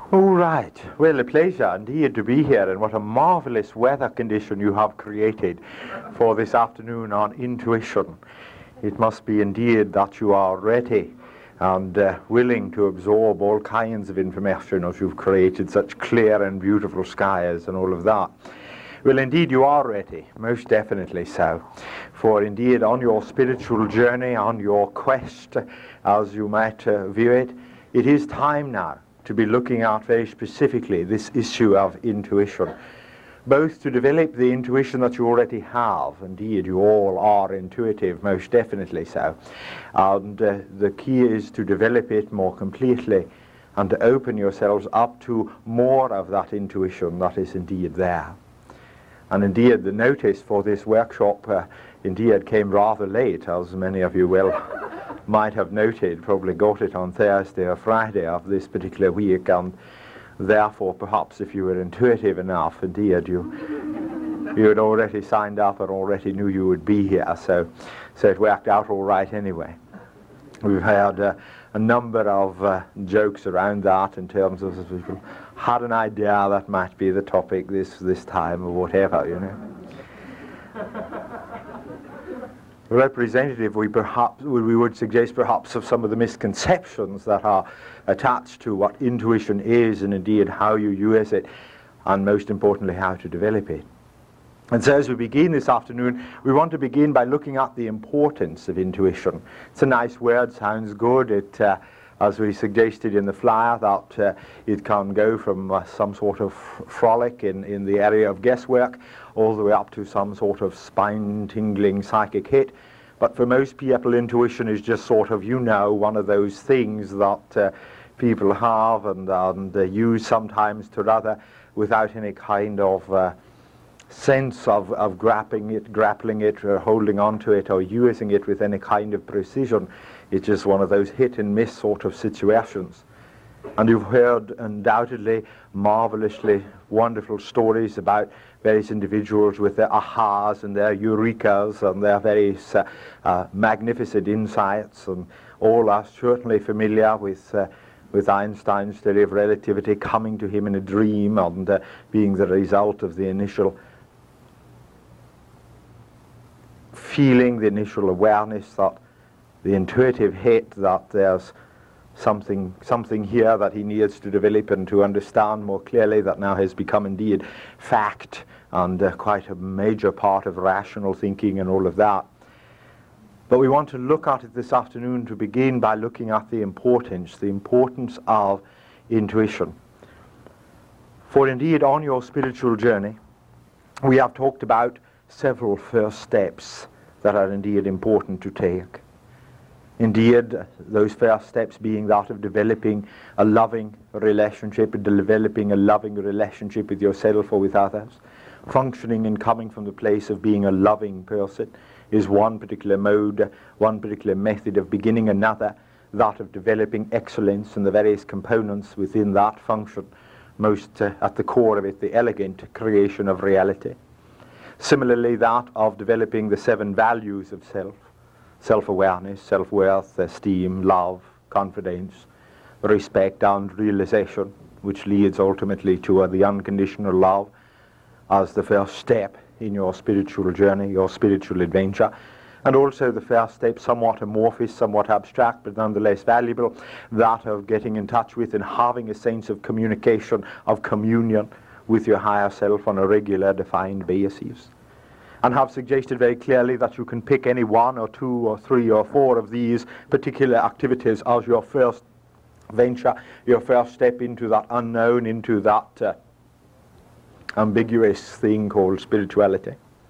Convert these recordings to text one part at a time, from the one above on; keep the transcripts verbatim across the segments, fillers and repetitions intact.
All right. Well, a pleasure indeed to be here, and what a marvelous weather condition you have created for this afternoon on intuition. It must be indeed that you are ready and uh, willing to absorb all kinds of information as you've created such clear and beautiful skies and all of that. Well, indeed you are ready, most definitely so. For indeed on your spiritual journey, on your quest, as you might uh, view it, it is time now to be looking at very specifically this issue of intuition, both to develop the intuition that you already have. Indeed, you all are intuitive, most definitely so. And uh, the key is to develop it more completely and to open yourselves up to more of that intuition that is indeed there. And indeed, the notice for this workshop uh, indeed came rather late, as many of you will might have noted. Probably got it on Thursday or Friday of this particular week, and therefore perhaps if you were intuitive enough, indeed you you had already signed up and already knew you would be here, so so it worked out all right anyway. We've had uh, a number of uh, jokes around that in terms of people had an idea that might be the topic this this time or whatever, you know. Representative, we perhaps we would suggest perhaps of some of the misconceptions that are attached to what intuition is, and indeed how you use it, and most importantly how to develop it. And so as we begin this afternoon, we want to begin by looking at the importance of intuition. It's a nice word, sounds good. It uh, as we suggested in the flyer, that uh, it can go from uh, some sort of frolic in, in the area of guesswork all the way up to some sort of spine-tingling psychic hit. But for most people, intuition is just sort of, you know, one of those things that uh, people have and, and uh, use sometimes to rather without any kind of uh, sense of, of grappling it, grappling it or holding on to it or using it with any kind of precision. It's just one of those hit and miss sort of situations. And you've heard undoubtedly marvelously wonderful stories about various individuals with their ahas and their eurekas and their various uh, uh, magnificent insights, and all are certainly familiar with uh, with Einstein's theory of relativity coming to him in a dream and uh, being the result of the initial feeling, the initial awareness, that the intuitive hit that there's something something here that he needs to develop and to understand more clearly, that now has become indeed fact and uh, quite a major part of rational thinking and all of that. But we want to look at it this afternoon to begin by looking at the importance, the importance of intuition. For indeed on your spiritual journey, we have talked about several first steps that are indeed important to take. Indeed, those first steps being that of developing a loving relationship, and developing a loving relationship with yourself or with others. Functioning and coming from the place of being a loving person is one particular mode, one particular method of beginning. Another, that of developing excellence and the various components within that function, most uh, at the core of it, the elegant creation of reality. Similarly, that of developing the seven values of self: self-awareness, self-worth, esteem, love, confidence, respect and realization, which leads ultimately to uh, the unconditional love as the first step in your spiritual journey, your spiritual adventure. And also the first step, somewhat amorphous, somewhat abstract, but nonetheless valuable, that of getting in touch with and having a sense of communication, of communion with your higher self on a regular, defined basis. And have suggested very clearly that you can pick any one or two or three or four of these particular activities as your first venture, your first step into that unknown, into that uh, ambiguous thing called spirituality.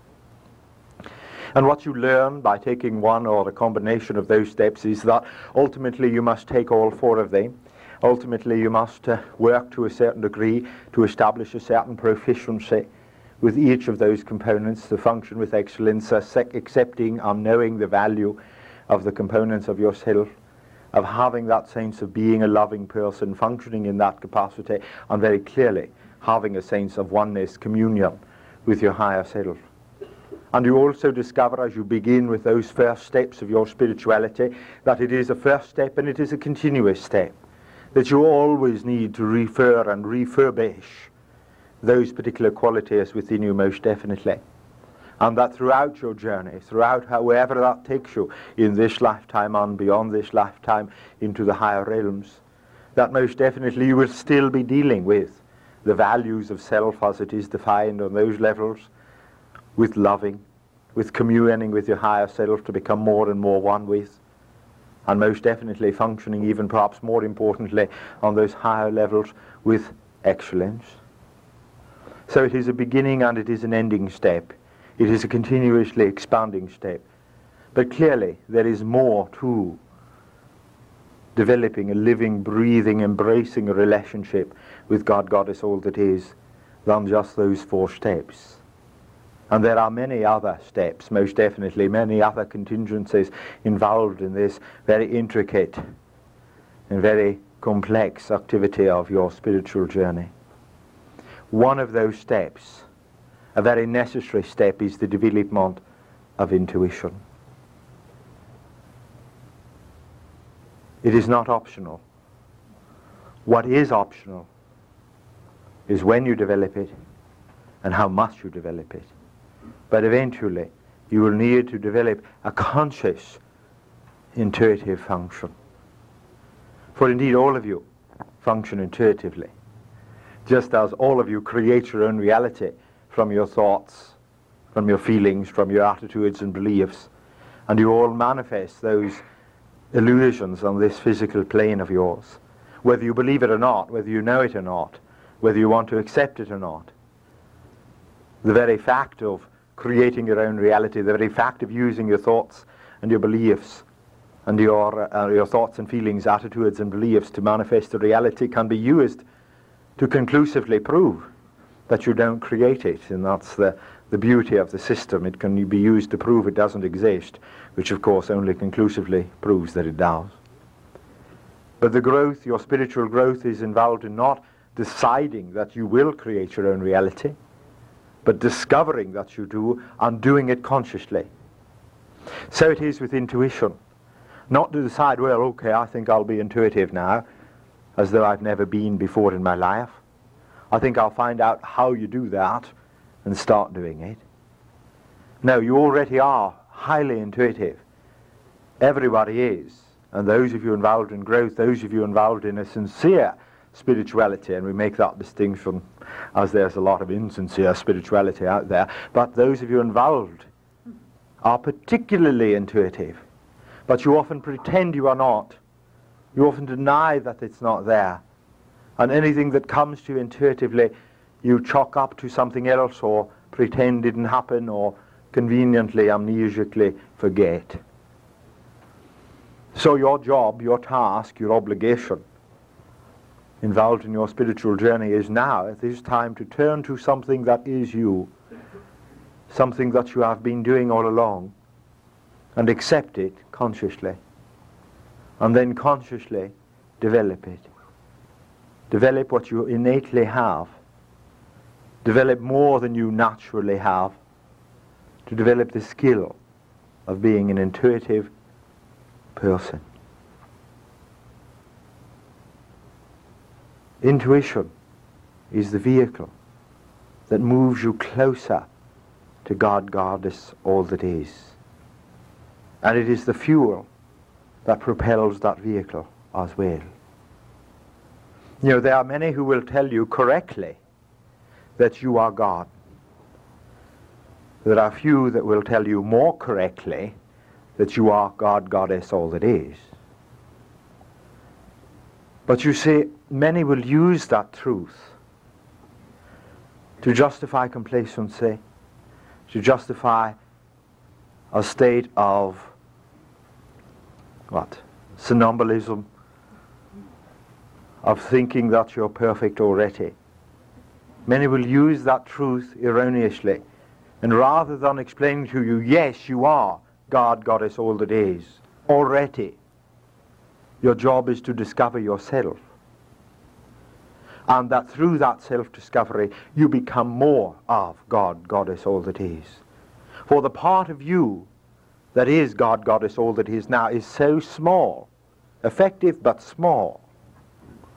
And what you learn by taking one or a combination of those steps is that ultimately you must take all four of them. Ultimately you must uh, work to a certain degree to establish a certain proficiency with each of those components, to function with excellence, uh, accepting and knowing the value of the components of yourself, of having that sense of being a loving person, functioning in that capacity, and very clearly having a sense of oneness, communion with your higher self. And you also discover as you begin with those first steps of your spirituality that it is a first step and it is a continuous step. that you always need to refer and refurbish those particular qualities within you most definitely. And that throughout your journey, throughout however that takes you, in this lifetime and beyond this lifetime into the higher realms, that most definitely you will still be dealing with the values of self as it is defined on those levels, with loving, with communing with your higher self to become more and more one with, and most definitely functioning even perhaps more importantly on those higher levels with excellence. So it is a beginning and it is an ending step. It is a continuously expanding step. But clearly there is more to developing a living, breathing, embracing a relationship with God, Goddess, all that is, than just those four steps. And there are many other steps, most definitely, many other contingencies involved in this very intricate and very complex activity of your spiritual journey. One of those steps, a very necessary step, is the development of intuition. It is not optional. What is optional is when you develop it and how much you develop it. But eventually you will need to develop a conscious intuitive function. For indeed all of you function intuitively, just as all of you create your own reality from your thoughts, from your feelings, from your attitudes and beliefs, and you all manifest those illusions on this physical plane of yours, whether you believe it or not, whether you know it or not, whether you want to accept it or not. The very fact of creating your own reality, the very fact of using your thoughts and your beliefs and your, uh, your thoughts and feelings, attitudes and beliefs to manifest the reality can be used to conclusively prove that you don't create it. And that's the, the beauty of the system. It can be used to prove it doesn't exist, which of course only conclusively proves that it does. But the growth, your spiritual growth, is involved in not deciding that you will create your own reality, but discovering that you do and doing it consciously. So it is with intuition. Not to decide, well, okay, I think I'll be intuitive now, as though I've never been before in my life. I think I'll find out how you do that and start doing it. No, you already are highly intuitive. Everybody is. And those of you involved in growth, those of you involved in a sincere spirituality, and we make that distinction as there's a lot of insincere spirituality out there, but those of you involved are particularly intuitive. But you often pretend you are not. You often deny that it's not there. And anything that comes to you intuitively, you chalk up to something else or pretend didn't happen or conveniently, amnesically forget. So your job, your task, your obligation involved in your spiritual journey is now, at this time, to turn to something that is you, something that you have been doing all along, and accept it consciously, and then consciously develop it. Develop what you innately have. Develop more than you naturally have, to develop the skill of being an intuitive person. Intuition is the vehicle that moves you closer to God, Goddess, all that is. And it is the fuel that propels that vehicle as well. You know, there are many who will tell you correctly that you are God. There are few that will tell you more correctly that you are God, Goddess, all that is. But you see, many will use that truth to justify complacency, to justify a state of, what, somnambulism, of thinking that you're perfect already. Many will use that truth erroneously, and rather than explaining to you, yes, you are God, Goddess, all that is, already, your job is to discover yourself. And that through that self-discovery, you become more of God, Goddess, all that is. For the part of you that is God, Goddess, all that is now is so small, effective but small,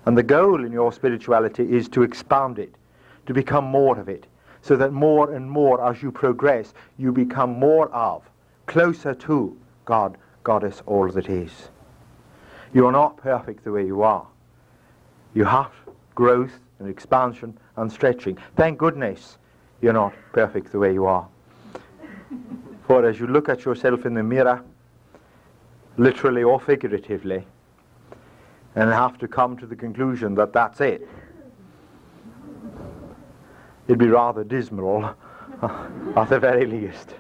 And the goal in your spirituality is to expand it, to become more of it, so that more and more as you progress, you become more of, closer to God, Goddess, all that is. You are not perfect the way you are. You have growth and expansion and stretching. Thank goodness you're not perfect the way you are. For as you look at yourself in the mirror, literally or figuratively, and have to come to the conclusion that that's it, it'd be rather dismal at the very least.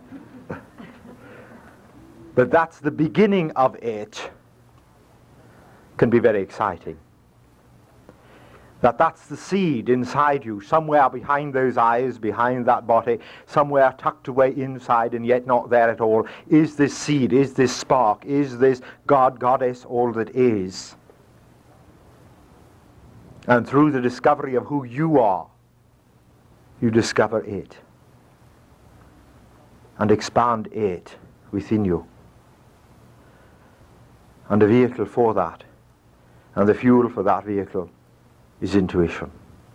But that's the beginning of it, can be very exciting. That that's the seed inside you, somewhere behind those eyes, behind that body, somewhere tucked away inside and yet not there at all, is this seed, is this spark, is this God, Goddess, all that is. And through the discovery of who you are, you discover it and expand it within you. And the vehicle for that, and the fuel for that vehicle, is intuition.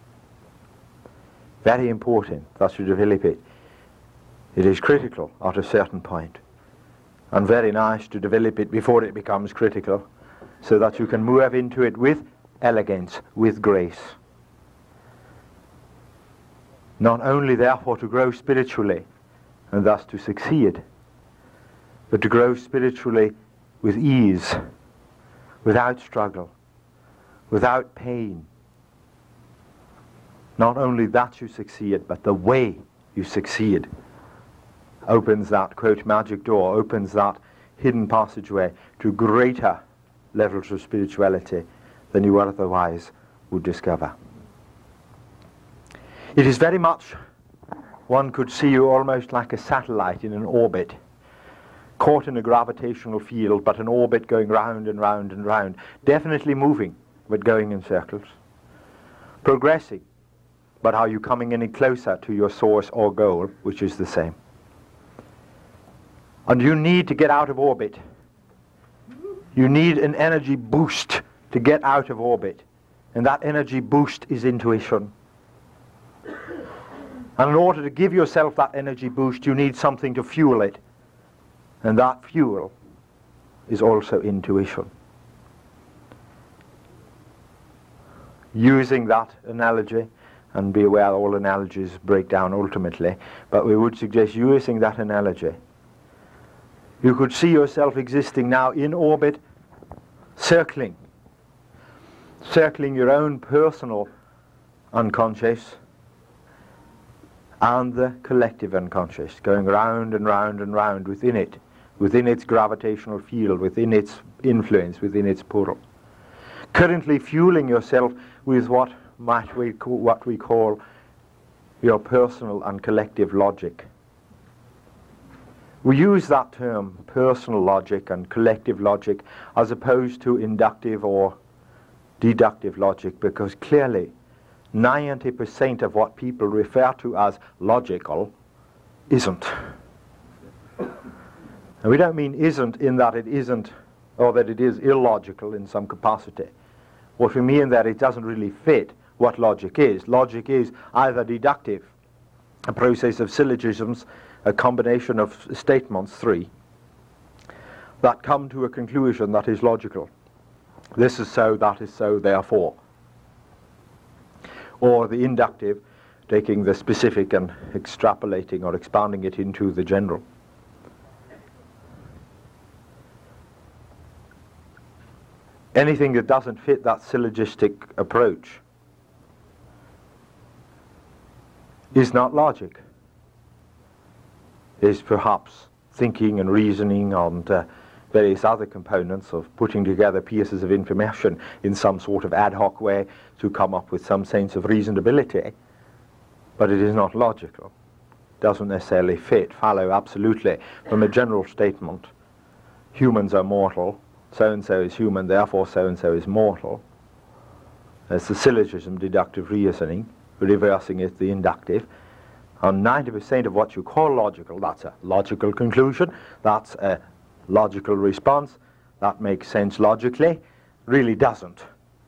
Very important that you develop it. It is critical at a certain point, and very nice to develop it before it becomes critical, so that you can move into it with elegance, with grace. Not only therefore to grow spiritually, and thus to succeed, but to grow spiritually with ease, without struggle, without pain. Not only that you succeed, but the way you succeed opens that, quote, magic door, opens that hidden passageway to greater levels of spirituality than you otherwise would discover. It is very much, one could see you almost like a satellite in an orbit, caught in a gravitational field, but an orbit going round and round and round, definitely moving, but going in circles, progressing. But are you coming any closer to your source or goal, which is the same? And you need to get out of orbit. You need an energy boost to get out of orbit. And that energy boost is intuition. And in order to give yourself that energy boost, you need something to fuel it. And that fuel is also intuition. Using that analogy, and be aware all analogies break down ultimately, but we would suggest using that analogy. You could see yourself existing now in orbit, circling, circling your own personal unconscious and the collective unconscious, going round and round and round within it, within its gravitational field, within its influence, within its portal. Currently fueling yourself with what might we call, what we call your personal and collective logic. We use that term, personal logic and collective logic, as opposed to inductive or deductive logic, because clearly ninety percent of what people refer to as logical isn't. And we don't mean isn't in that it isn't, or that it is illogical in some capacity. What we mean that it doesn't really fit what logic is. Logic is either deductive, a process of syllogisms, a combination of statements, three, that come to a conclusion that is logical. This is so, that is so, therefore. Or the inductive, taking the specific and extrapolating or expanding it into the general. Anything that doesn't fit that syllogistic approach is not logic. Is perhaps thinking and reasoning and uh, various other components of putting together pieces of information in some sort of ad hoc way to come up with some sense of reasonability, but it is not logical. Doesn't necessarily fit, follow absolutely from a general statement. Humans are mortal, so-and-so is human, therefore so-and-so is mortal. There's the syllogism, deductive reasoning, reversing it, the inductive. And ninety percent of what you call logical, that's a logical conclusion, that's a logical response, that makes sense logically, really doesn't.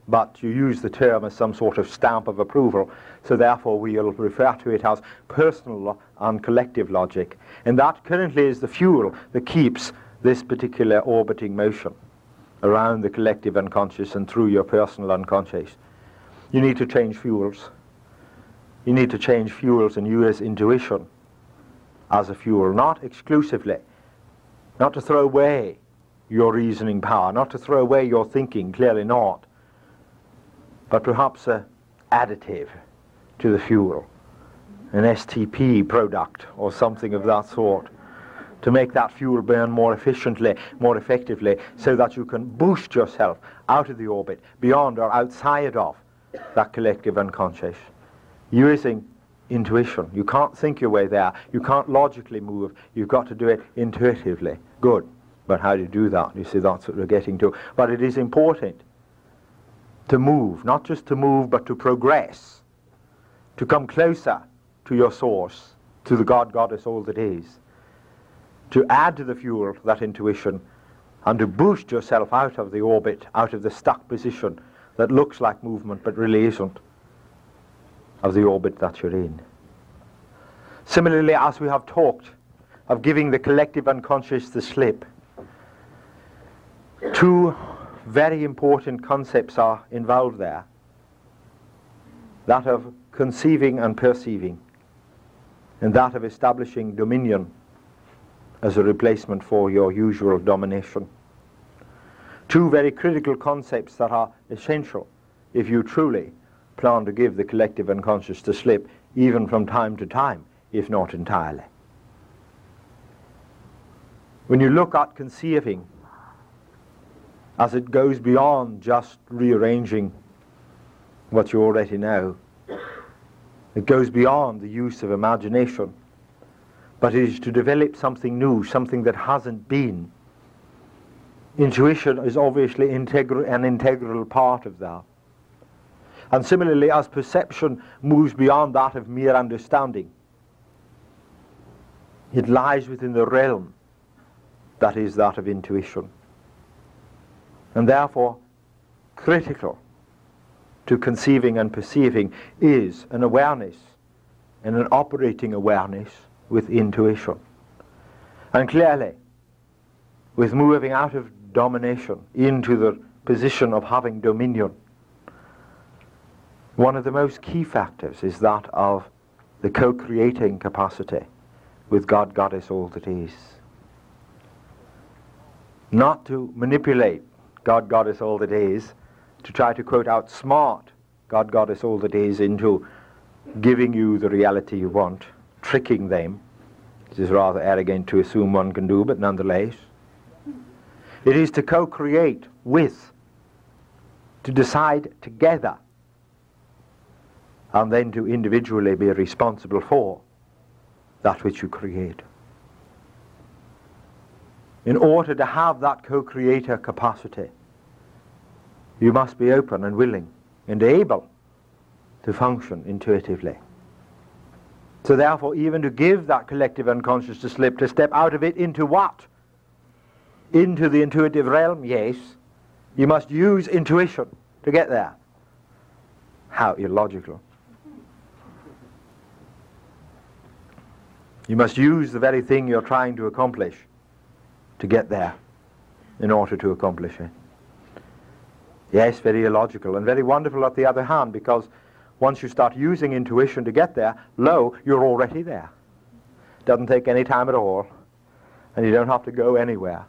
but you use the term as some sort of stamp of approval, so therefore we'll refer to it as personal and collective logic. And that currently is the fuel that keeps this particular orbiting motion around the collective unconscious and through your personal unconscious. You need to change fuels. You need to change fuels and use intuition as a fuel, not exclusively, not to throw away your reasoning power, not to throw away your thinking, clearly not, but perhaps an additive to the fuel, an S T P product or something of that sort, to make that fuel burn more efficiently, more effectively, so that you can boost yourself out of the orbit, beyond or outside of that collective unconscious, using intuition. You can't think your way there. You can't logically move. You've got to do it intuitively. Good. But how do you do that? You see, that's what we're getting to. But it is important to move, not just to move, but to progress, to come closer to your source, to the God, Goddess, all that is, to add to the fuel that intuition, and to boost yourself out of the orbit, out of the stuck position that looks like movement but really isn't, of the orbit that you're in. Similarly, as we have talked of giving the collective unconscious the slip, two very important concepts are involved there. That of conceiving and perceiving, and that of establishing dominion as a replacement for your usual domination. Two very critical concepts that are essential if you truly plan to give the collective unconscious the slip, even from time to time, if not entirely. When you look at conceiving, as it goes beyond just rearranging what you already know, it goes beyond the use of imagination, but it is to develop something new, something that hasn't been. Intuition is obviously integral, an integral part of that. And similarly, as perception moves beyond that of mere understanding, it lies within the realm that is that of intuition. And therefore, critical to conceiving and perceiving is an awareness, and an operating awareness with intuition. And clearly, with moving out of domination into the position of having dominion, one of the most key factors is that of the co-creating capacity with God, Goddess, all that is. Not to manipulate God, Goddess, all that is, to try to, quote, outsmart God, Goddess, all that is into giving you the reality you want, tricking them. It is rather arrogant to assume one can do, but nonetheless. It is to co-create with, to decide together, and then to individually be responsible for that which you create. In order to have that co-creator capacity, you must be open and willing and able to function intuitively. So therefore, even to give that collective unconscious to slip, to step out of it into what? Into the intuitive realm, yes. You must use intuition to get there. How illogical. You must use the very thing you're trying to accomplish to get there in order to accomplish it. Yes, very illogical and very wonderful at the other hand, because once you start using intuition to get there, lo, you're already there. Doesn't take any time at all, and you don't have to go anywhere.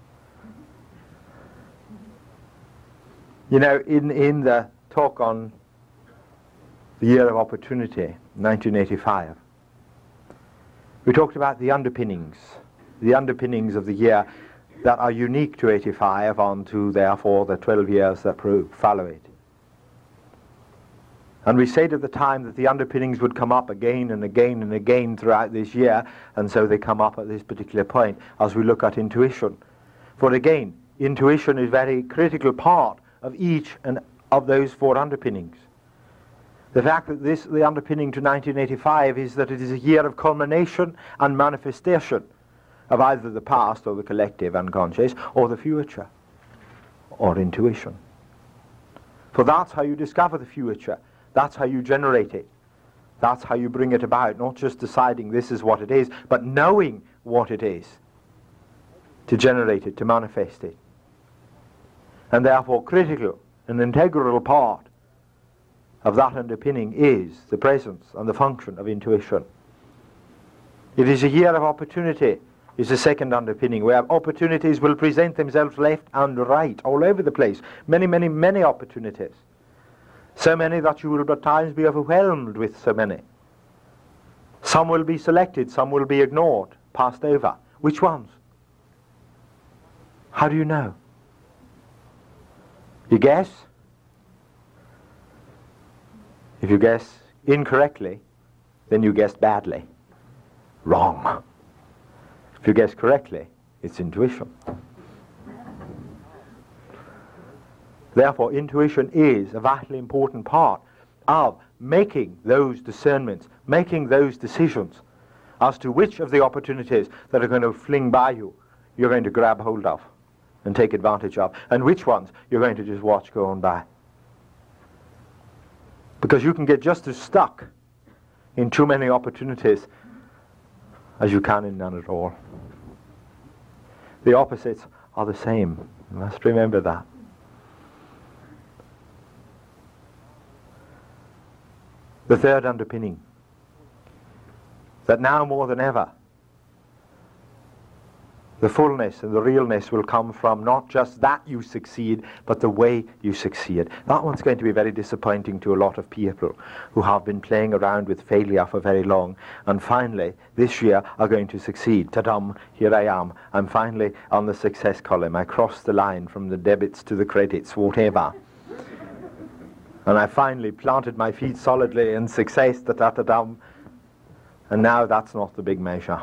You know, in, in the talk on the Year of Opportunity, nineteen eighty-five, we talked about the underpinnings, the underpinnings of the year that are unique to eighty-five on to, therefore, the twelve years that follow it. And we said at the time that the underpinnings would come up again and again and again throughout this year, and so they come up at this particular point as we look at intuition. For again, intuition is a very critical part of each and of those four underpinnings. The fact that this, the underpinning to nineteen eighty-five, is that it is a year of culmination and manifestation of either the past or the collective unconscious, or the future, or intuition. For that's how you discover the future. That's how you generate it. That's how you bring it about, not just deciding this is what it is, but knowing what it is to generate it, to manifest it. And therefore critical, an integral part of that underpinning is the presence and the function of intuition. It is a year of opportunity, is the second underpinning, where opportunities will present themselves left and right, all over the place. Many, many, many opportunities. So many that you will at times be overwhelmed with so many. Some will be selected, some will be ignored, passed over. Which ones? How do you know? You guess? If you guess incorrectly, then you guessed badly. Wrong. If you guess correctly, it's intuition. Therefore, intuition is a vitally important part of making those discernments, making those decisions as to which of the opportunities that are going to fling by you you're going to grab hold of and take advantage of, and which ones you're going to just watch go on by. Because you can get just as stuck in too many opportunities as you can in none at all. The opposites are the same. You must remember that. The third underpinning, that now more than ever, the fullness and the realness will come from not just that you succeed, but the way you succeed. That one's going to be very disappointing to a lot of people who have been playing around with failure for very long, and finally, this year, are going to succeed. Ta-dum, here I am. I'm finally on the success column. I crossed the line from the debits to the credits, whatever. And I finally planted my feet solidly in success, ta-ta-ta-dum. And now that's not the big measure.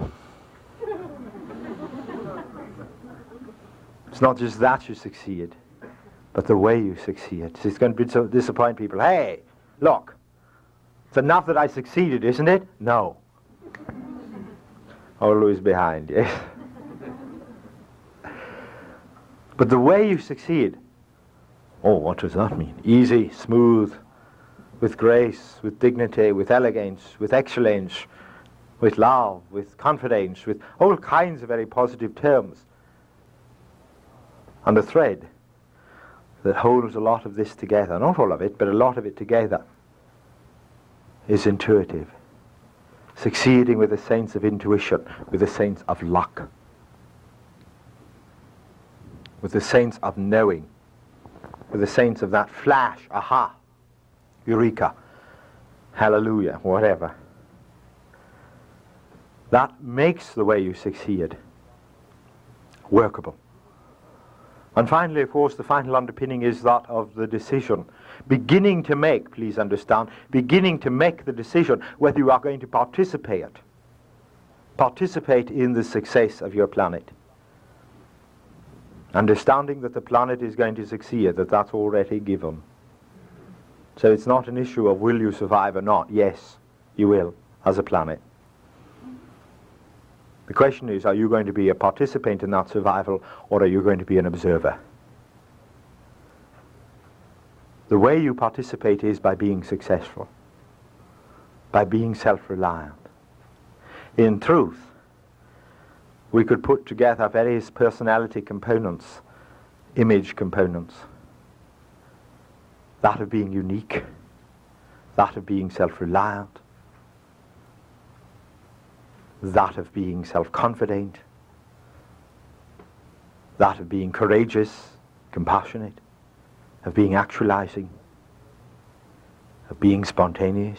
It's not just that you succeed, but the way you succeed. It's going to be so disappoint people. Hey, look, it's enough that I succeeded, isn't it? No. Always behind, yes. But the way you succeed, oh, what does that mean? Easy, smooth, with grace, with dignity, with elegance, with excellence, with love, with confidence, with all kinds of very positive terms. And the thread that holds a lot of this together, not all of it, but a lot of it together, is intuitive. Succeeding with a sense of intuition, with a sense of luck, with a sense of knowing, with a sense of that flash, aha, eureka, hallelujah, whatever. That makes the way you succeed workable. And finally, of course, the final underpinning is that of the decision. Beginning to make, please understand, beginning to make the decision whether you are going to participate, participate in the success of your planet. Understanding that the planet is going to succeed, that that's already given. So it's not an issue of will you survive or not. Yes, you will, as a planet. The question is, are you going to be a participant in that survival, or are you going to be an observer? The way you participate is by being successful, by being self-reliant. In truth, we could put together various personality components, image components. That of being unique, that of being self-reliant, that of being self-confident, that of being courageous, compassionate, of being actualizing, of being spontaneous.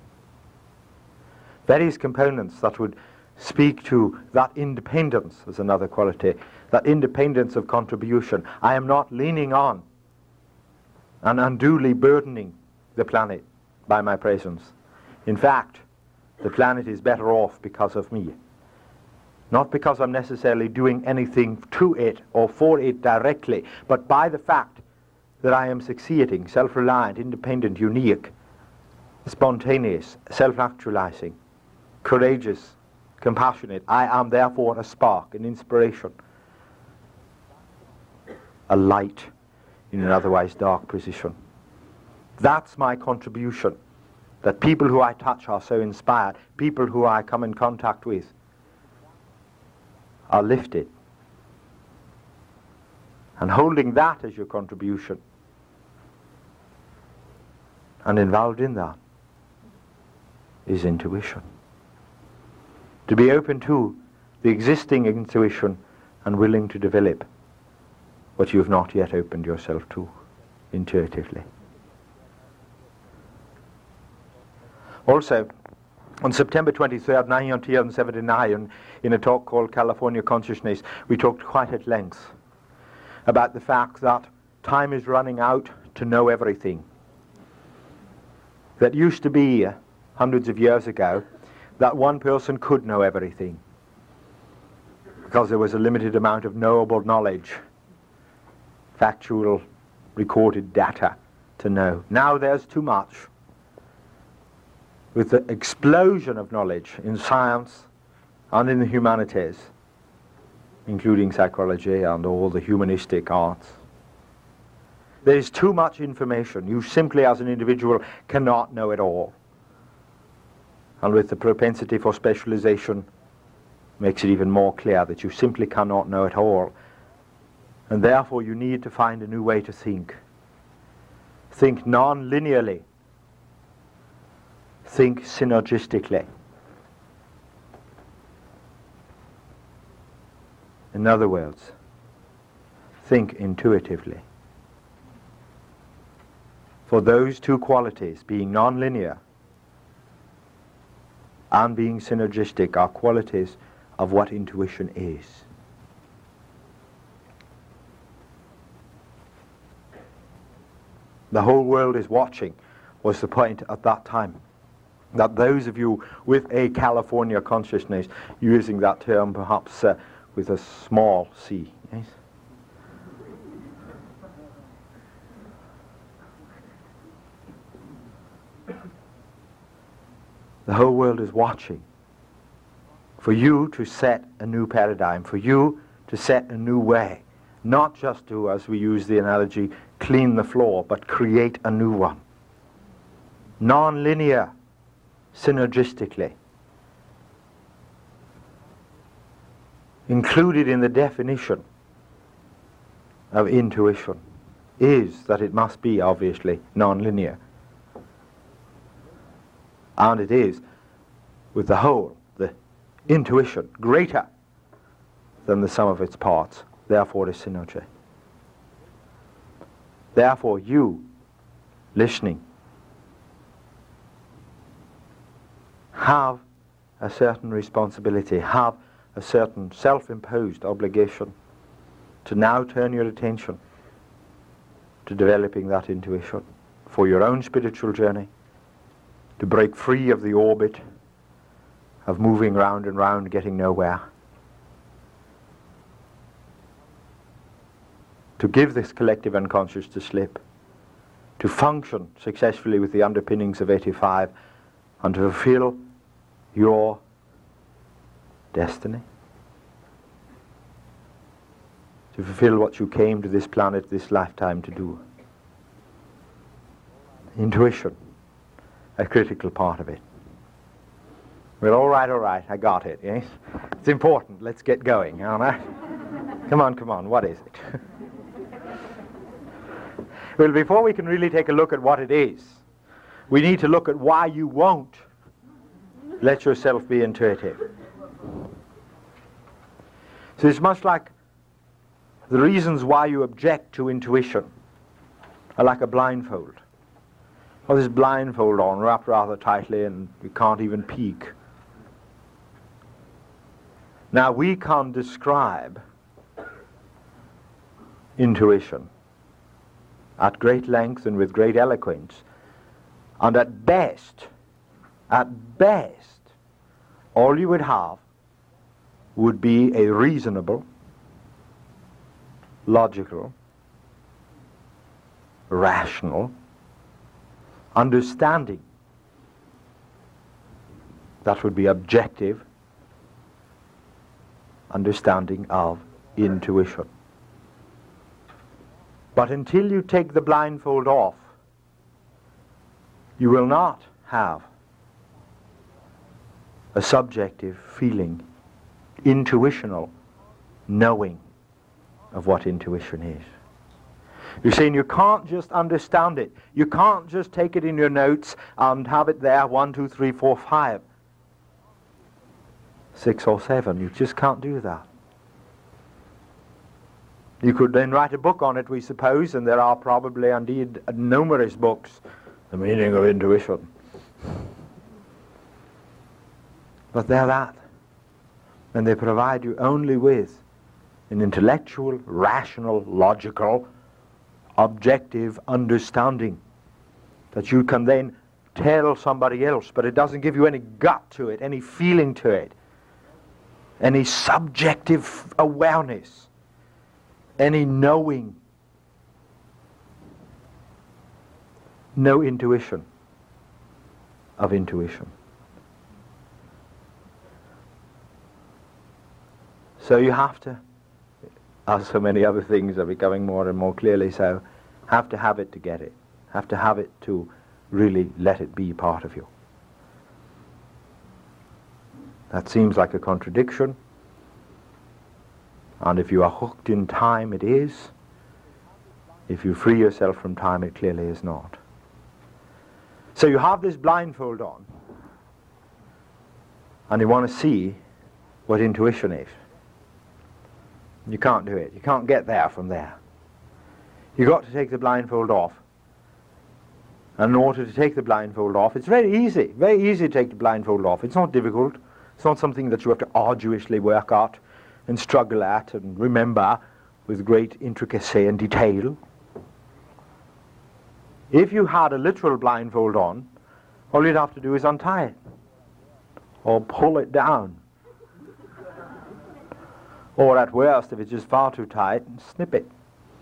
Various components that would speak to that independence as another quality, that independence of contribution. I am not leaning on and unduly burdening the planet by my presence. In fact, the planet is better off because of me. Not because I'm necessarily doing anything to it or for it directly, but by the fact that I am succeeding, self-reliant, independent, unique, spontaneous, self-actualizing, courageous, compassionate. I am therefore a spark, an inspiration, a light in an otherwise dark position. That's my contribution. That people who I touch are so inspired, people who I come in contact with are lifted. And holding that as your contribution, and involved in that, is intuition. To be open to the existing intuition and willing to develop what you have not yet opened yourself to intuitively. Also, on September twenty-third, nineteen seventy-nine, in a talk called California Consciousness, we talked quite at length about the fact that time is running out to know everything. That used to be, uh, hundreds of years ago, that one person could know everything because there was a limited amount of knowable knowledge, factual, recorded data to know. Now there's too much. With the explosion of knowledge in science and in the humanities, including psychology and all the humanistic arts, there is too much information. You simply, as an individual, cannot know it all. And with the propensity for specialization, makes it even more clear that you simply cannot know it all. And therefore you need to find a new way to think. Think non-linearly. Think synergistically. In other words, think intuitively. For those two qualities, being non-linear and being synergistic, are qualities of what intuition is. The whole world is watching was the point at that time. That those of you with a California consciousness, using that term perhaps uh, with a small c, yes? The whole world is watching for you to set a new paradigm, for you to set a new way, not just to, as we use the analogy, clean the floor, but create a new one. Non-linear, synergistically. Included in the definition of intuition is that it must be, obviously, non-linear. And it is, with the whole, the intuition, greater than the sum of its parts. Therefore, it is synergy. Therefore, you, listening, have a certain responsibility, have a certain self-imposed obligation to now turn your attention to developing that intuition for your own spiritual journey, to break free of the orbit of moving round and round, getting nowhere, to give this collective unconscious to slip, to function successfully with the underpinnings of eighty-five, and to fulfill your destiny, to fulfill what you came to this planet, this lifetime to do. Intuition, a critical part of it. Well, all right, all right, I got it, yes? It's important, let's get going, all right? Come on, come on, what is it? Well, before we can really take a look at what it is, we need to look at why you won't let yourself be intuitive. So it's much like the reasons why you object to intuition are like a blindfold. Well, this blindfold on, wrapped rather tightly, and you can't even peek. Now, we can't describe intuition at great length and with great eloquence, and at best, at best, all you would have would be a reasonable, logical, rational understanding that would be objective understanding of intuition. But until you take the blindfold off you will not have a subjective feeling, intuitional knowing of what intuition is. You're saying you can't just understand it. You can't just take it in your notes and have it there, one, two, three, four, five, six or seven. You just can't do that. You could then write a book on it, we suppose, and there are probably indeed numerous books, The Meaning of Intuition. But they're that. And they provide you only with an intellectual, rational, logical, objective understanding that you can then tell somebody else, but it doesn't give you any gut to it, any feeling to it, any subjective awareness, any knowing, no intuition of intuition. So you have to, as so many other things are becoming more and more clearly so, have to have it to get it, have to have it to really let it be part of you. That seems like a contradiction, and if you are hooked in time, it is. If you free yourself from time, it clearly is not. So you have this blindfold on, and you want to see what intuition is. You can't do it. You can't get there from there. You've got to take the blindfold off. And in order to take the blindfold off, it's very easy, very easy to take the blindfold off. It's not difficult. It's not something that you have to arduously work at and struggle at and remember with great intricacy and detail. If you had a literal blindfold on, all you'd have to do is untie it or pull it down. Or at worst, if it's just far too tight, snip it.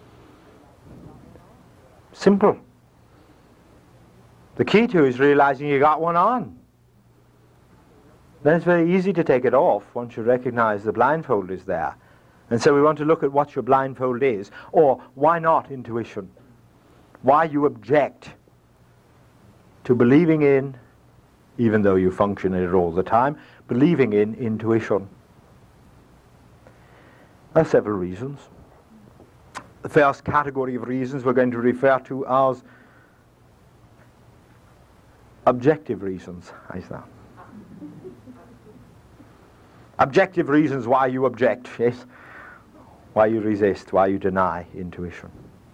Simple. The key to it is realizing you got one on. Then it's very easy to take it off once you recognize the blindfold is there. And so we want to look at what your blindfold is, or why not intuition? Why you object to believing in, even though you function in it all the time, believing in intuition. There are several reasons. The first category of reasons we're going to refer to as objective reasons. How's that? Objective reasons why you object, yes? Why you resist, why you deny intuition.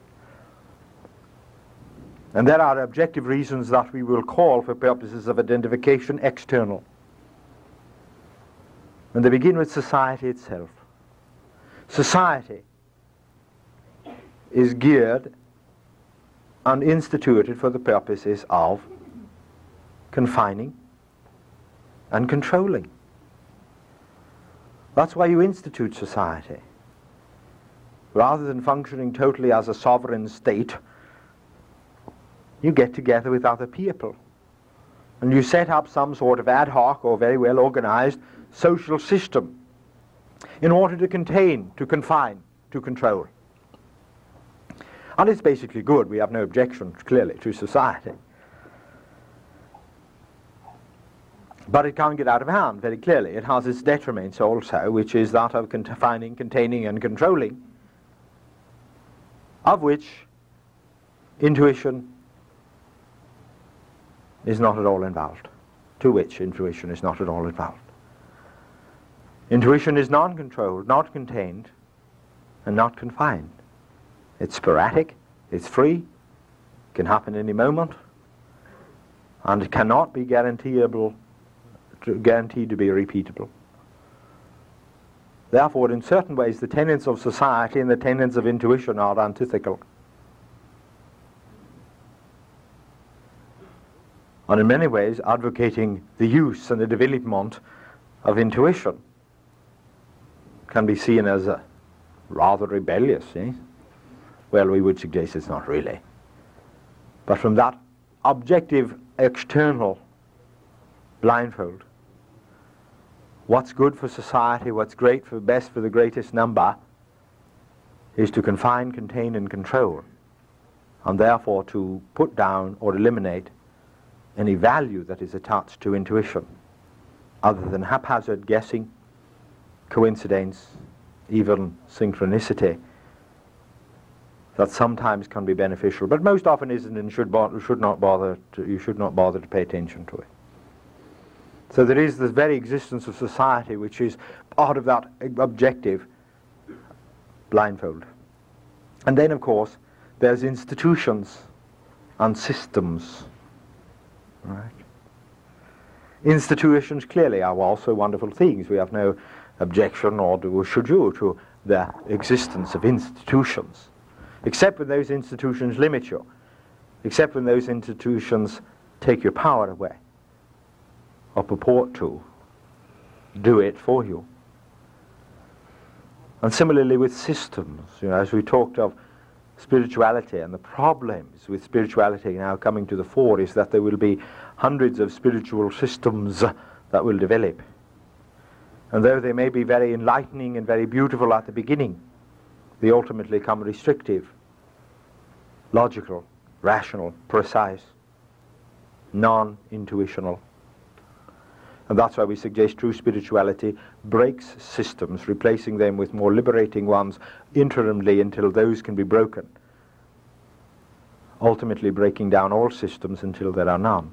And there are objective reasons that we will call, for purposes of identification, external. And they begin with society itself. Society is geared and instituted for the purposes of confining and controlling. That's why you institute society. Rather than functioning totally as a sovereign state, you get together with other people and you set up some sort of ad hoc or very well organized social system in order to contain, to confine, to control. And it's basically good. We have no objection, clearly, to society. But it can't get out of hand, very clearly. It has its detriments also, which is that of confining, containing, and controlling, of which intuition is not at all involved, to which intuition is not at all involved. Intuition is non-controlled, not contained, and not confined. It's sporadic, it's free, it can happen any moment, and it cannot be guaranteeable, guaranteed to be repeatable. Therefore, in certain ways, the tenets of society and the tenets of intuition are antithetical. And in many ways, advocating the use and the development of intuition can be seen as a rather rebellious, eh? Well, we would suggest it's not really. But from that objective, external blindfold, what's good for society, what's great for best for the greatest number, is to confine, contain, and control, and therefore to put down or eliminate any value that is attached to intuition, other than haphazard guessing, coincidence, even synchronicity, that sometimes can be beneficial, but most often isn't, and should, bo should not bother to, you should not bother to pay attention to it. So there is this very existence of society which is part of that objective blindfold. And then, of course, there's institutions and systems. Right? Institutions clearly are also wonderful things. We have no objection, or do, should you, to the existence of institutions, except when those institutions limit you, except when those institutions take your power away, or purport to do it for you. And similarly with systems, you know, as we talked of spirituality, and the problems with spirituality now coming to the fore is that there will be hundreds of spiritual systems that will develop. And though they may be very enlightening and very beautiful at the beginning, they ultimately come restrictive, logical, rational, precise, non-intuitional. And that's why we suggest true spirituality breaks systems, replacing them with more liberating ones interimly until those can be broken, ultimately breaking down all systems until there are none.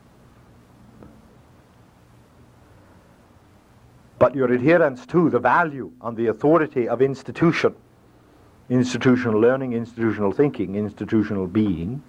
But your adherence to the value and the authority of institution, institutional learning, institutional thinking, institutional being,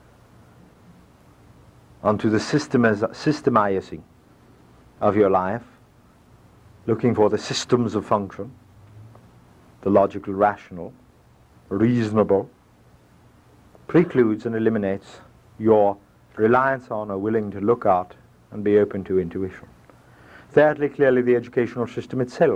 and to the systemizing of your life, looking for the systems of function, the logical, rational, reasonable, precludes and eliminates your reliance on or willing to look at and be open to intuition. Thirdly, clearly the educational system itself.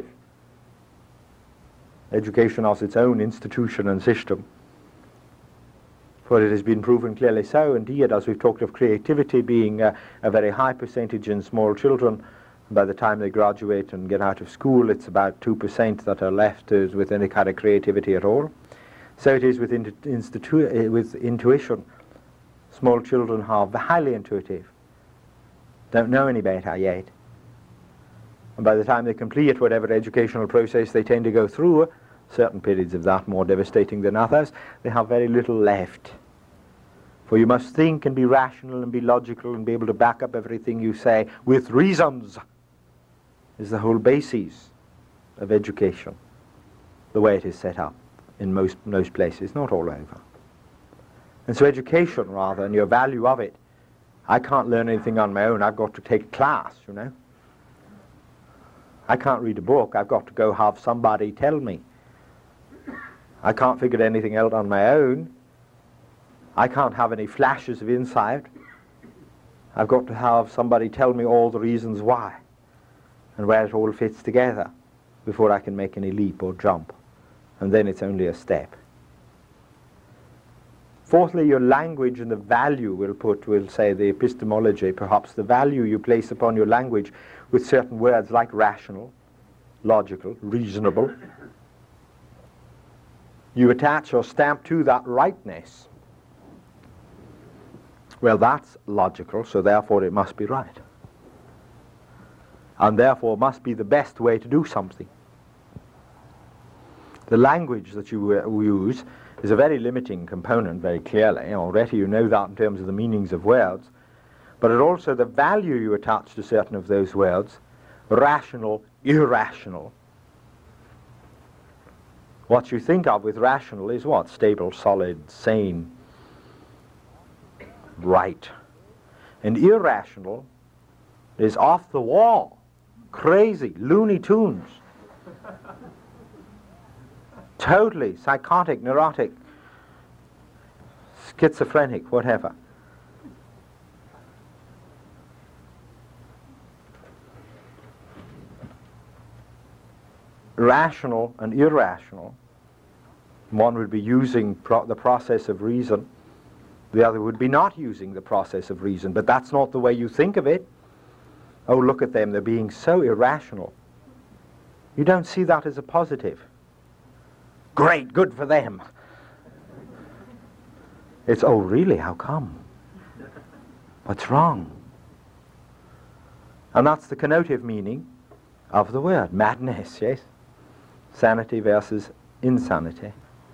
Education as its own institution and system. For it has been proven clearly so, indeed, as we've talked of creativity being a, a very high percentage in small children. By the time they graduate and get out of school, it's about two percent that are left uh, with any kind of creativity at all. So it is with, institu uh, with intuition. Small children are highly intuitive, don't know any better yet. And by the time they complete whatever educational process they tend to go through, certain periods of that more devastating than others, they have very little left. For you must think and be rational and be logical and be able to back up everything you say with reasons, is the whole basis of education, the way it is set up in most, most places, not all over. And so education, rather, and your value of it, I can't learn anything on my own, I've got to take a class, you know. I can't read a book, I've got to go have somebody tell me. I can't figure anything out on my own. I can't have any flashes of insight. I've got to have somebody tell me all the reasons why and where it all fits together before I can make any leap or jump. And then it's only a step. Fourthly, your language and the value we'll put, we'll say the epistemology, perhaps the value you place upon your language with certain words like rational, logical, reasonable. You attach or stamp to that rightness. Well, that's logical, so therefore it must be right. And therefore must be the best way to do something. The language that you uh, use is a very limiting component, very clearly. Already you know that in terms of the meanings of words. But it also the value you attach to certain of those words, rational, irrational. What you think of with rational is what? Stable, solid, sane, right. And irrational is off the wall, crazy, Looney Tunes. Totally psychotic, neurotic, schizophrenic, whatever. Rational and irrational. One would be using pro the process of reason. The other would be not using the process of reason. But that's not the way you think of it. Oh, look at them, they're being so irrational. You don't see that as a positive. Great, good for them. It's, oh really, how come? It's wrong. And that's the connotative meaning of the word. Madness, yes? Sanity versus insanity.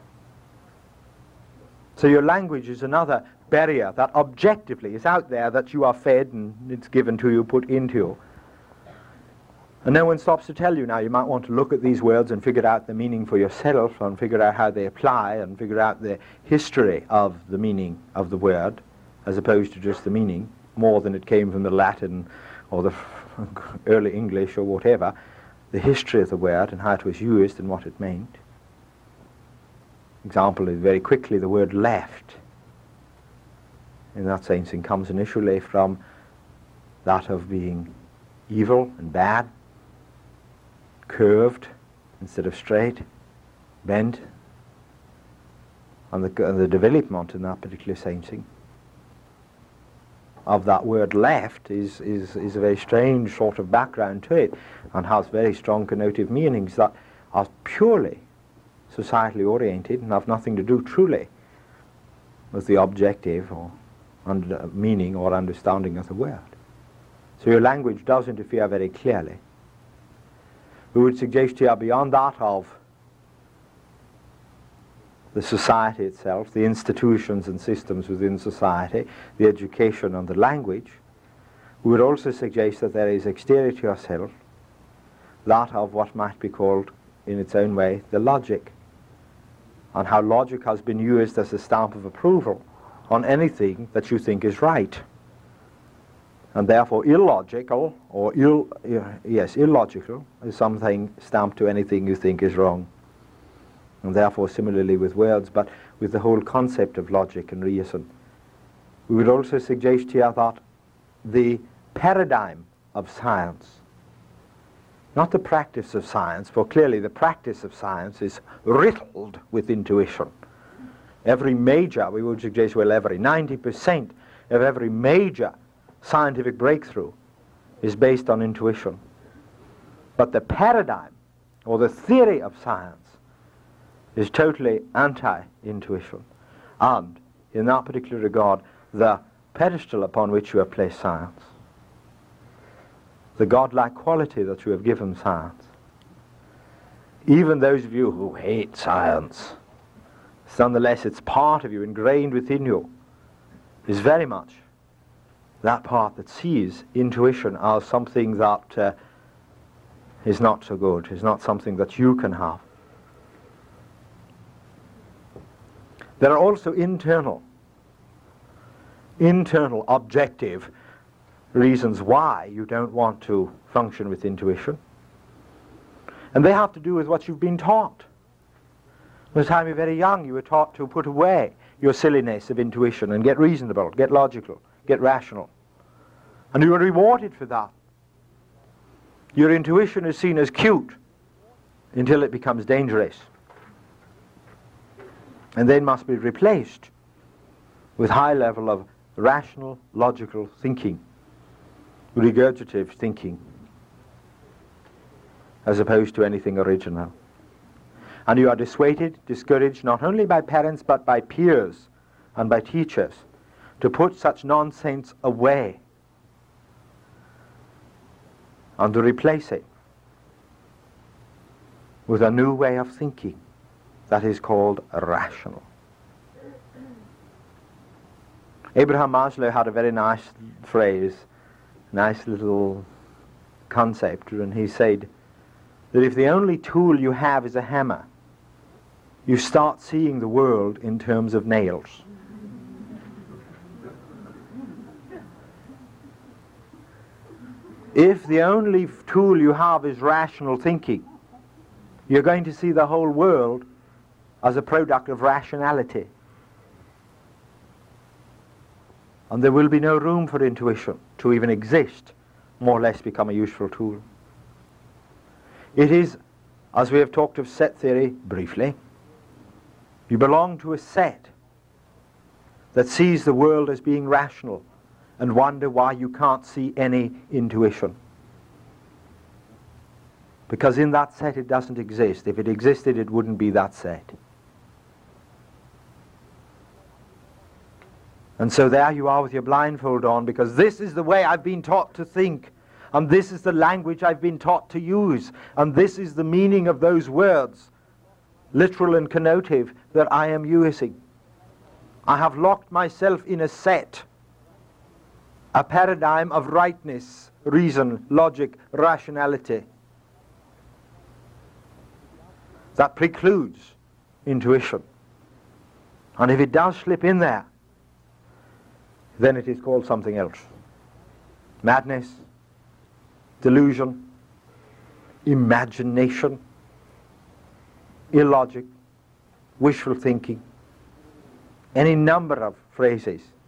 So your language is another barrier that objectively is out there, that you are fed and it's given to you, put into you. And no one stops to tell you now. You might want to look at these words and figure out the meaning for yourself and figure out how they apply and figure out the history of the meaning of the word as opposed to just the meaning, more than it came from the Latin or the early English or whatever, the history of the word and how it was used and what it meant. Example is very quickly the word left. In that sense it comes initially from that of being evil and bad, curved instead of straight, bent, and the, and the development in that particular sensing of that word left is, is, is a very strange sort of background to it and has very strong connotative meanings that are purely societally oriented and have nothing to do truly with the objective or under meaning or understanding of the word. So your language does interfere very clearly. We would suggest here, beyond that of the society itself, the institutions and systems within society, the education and the language, we would also suggest that there is exterior to yourself that of what might be called, in its own way, the logic, and how logic has been used as a stamp of approval on anything that you think is right. And therefore illogical, or ill, yes, illogical, is something stamped to anything you think is wrong. And therefore similarly with words, but with the whole concept of logic and reason. We would also suggest here that the paradigm of science, not the practice of science, for clearly the practice of science is riddled with intuition. Every major, we would suggest, well, every ninety percent of every major scientific breakthrough is based on intuition. But the paradigm, or the theory of science, is totally anti-intuition. And, in that particular regard, the pedestal upon which you have placed science, the godlike quality that you have given science, even those of you who hate science, nonetheless it's part of you, ingrained within you, is very much that part that sees intuition as something that uh, is not so good, is not something that you can have. There are also internal, internal objective reasons why you don't want to function with intuition. And they have to do with what you've been taught. From the time you're very young, you were taught to put away your silliness of intuition and get reasonable, get logical, get rational. And you were rewarded for that. Your intuition is seen as cute until it becomes dangerous, and then must be replaced with high level of rational, logical thinking, regurgitative thinking, as opposed to anything original. And you are dissuaded, discouraged, not only by parents but by peers and by teachers, to put such nonsense away and to replace it with a new way of thinking that is called rational. Abraham Maslow had a very nice phrase, nice little concept, and he said that if the only tool you have is a hammer, you start seeing the world in terms of nails. If the only tool you have is rational thinking, you're going to see the whole world as a product of rationality. And there will be no room for intuition to even exist, more or less become a useful tool. It is, as we have talked of set theory briefly, you belong to a set that sees the world as being rational and wonder why you can't see any intuition. Because in that set it doesn't exist. If it existed, it wouldn't be that set. And so there you are with your blindfold on, because this is the way I've been taught to think, and this is the language I've been taught to use, and this is the meaning of those words, literal and connotative, that I am using. I have locked myself in a set, a paradigm of rightness, reason, logic, rationality, that precludes intuition. And if it does slip in there, then it is called something else. Madness, delusion, imagination, illogic, wishful thinking, any number of phrases